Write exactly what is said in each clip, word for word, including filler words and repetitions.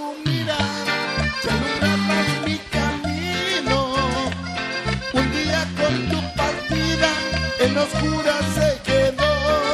tu mirada se alumbra más mi camino. Un día con tu partida en oscura se quedó.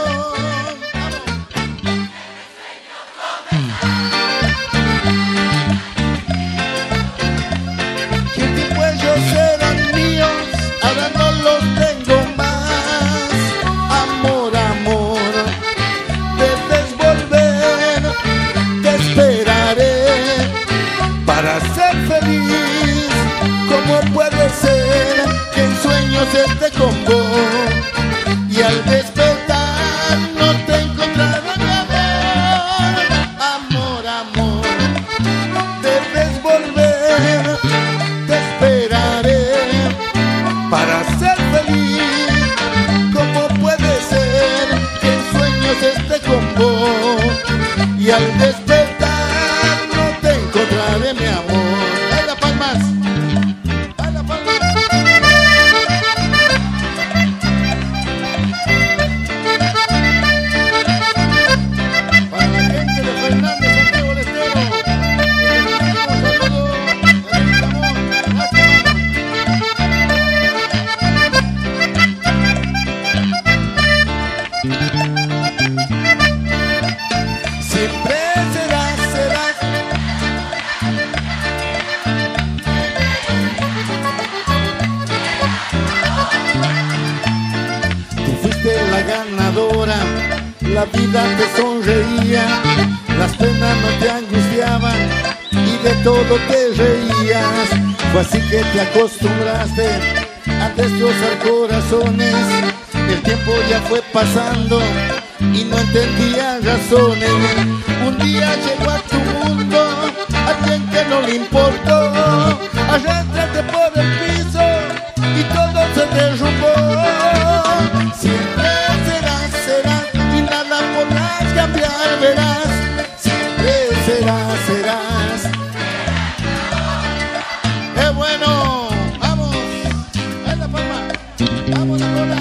Quien tiempo ellos eran míos, ahora no los tengo más. Amor, amor, debes volver, te esperaré para ser feliz. ¿Cómo puede ser que en sueños esté con vos y al despertar no te encontraré, mi amor? Amor, amor, debes volver, te esperaré para ser feliz. ¿Cómo puede ser que en sueños esté con vos y al despertar no te encontraré, mi amor? ¡Ay, las palmas! ¡Ay, las palmas! Para la gente de Fernández, Santiago del Estero, un saludo, el amor, gracias. Siempre serás, serás. Tú fuiste la ganadora, la vida te sonreía, las penas no te angustiaban y de todo te reías. Fue así que te acostumbraste a destrozar corazones. El tiempo ya fue pasando y no entendía razones. Un día llegó a tu mundo alguien que no le importó. Arrástrate por el piso y todo se derrumbó. Siempre serás, serás y nada podrás cambiar, verás. Siempre serás, serás. ¡Qué bueno! ¡Vamos! ¡En la palma! ¡Vamos a cola!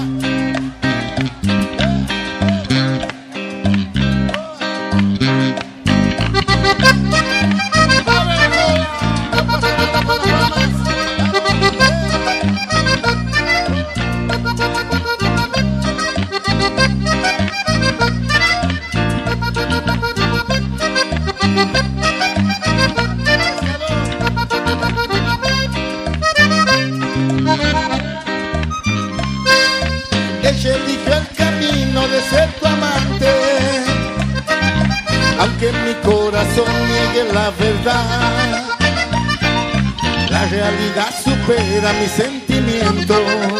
Ella eligió el camino de ser tu amante, aunque mi corazón niegue la verdad. La realidad supera mis sentimientos.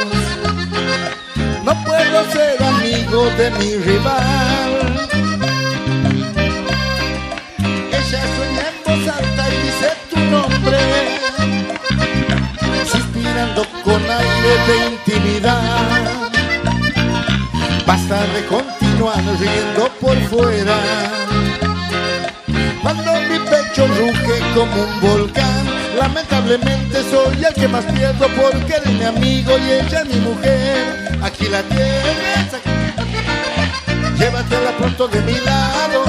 No puedo ser amigo de mi rival. Ella sueña en voz alta y dice tu nombre, suspirando con aire de intimidad. Basta de continuar riendo por fuera, cuando mi pecho ruge como un volcán. Lamentablemente soy el que más pierdo porque eres mi amigo y ella es mi mujer. Aquí la tienes, aquí. Llévatela pronto de mi lado.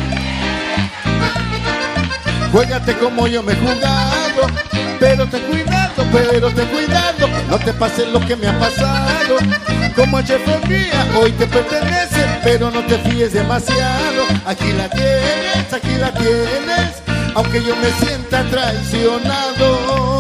Juégate como yo me he jugado, pero ten cuidado, pero ten cuidado, que no te pase lo que me ha pasado. Como ayer fue mía, hoy te pertenece, pero no te fíes demasiado. Aquí la tienes, aquí la tienes, aunque yo me sienta traicionado.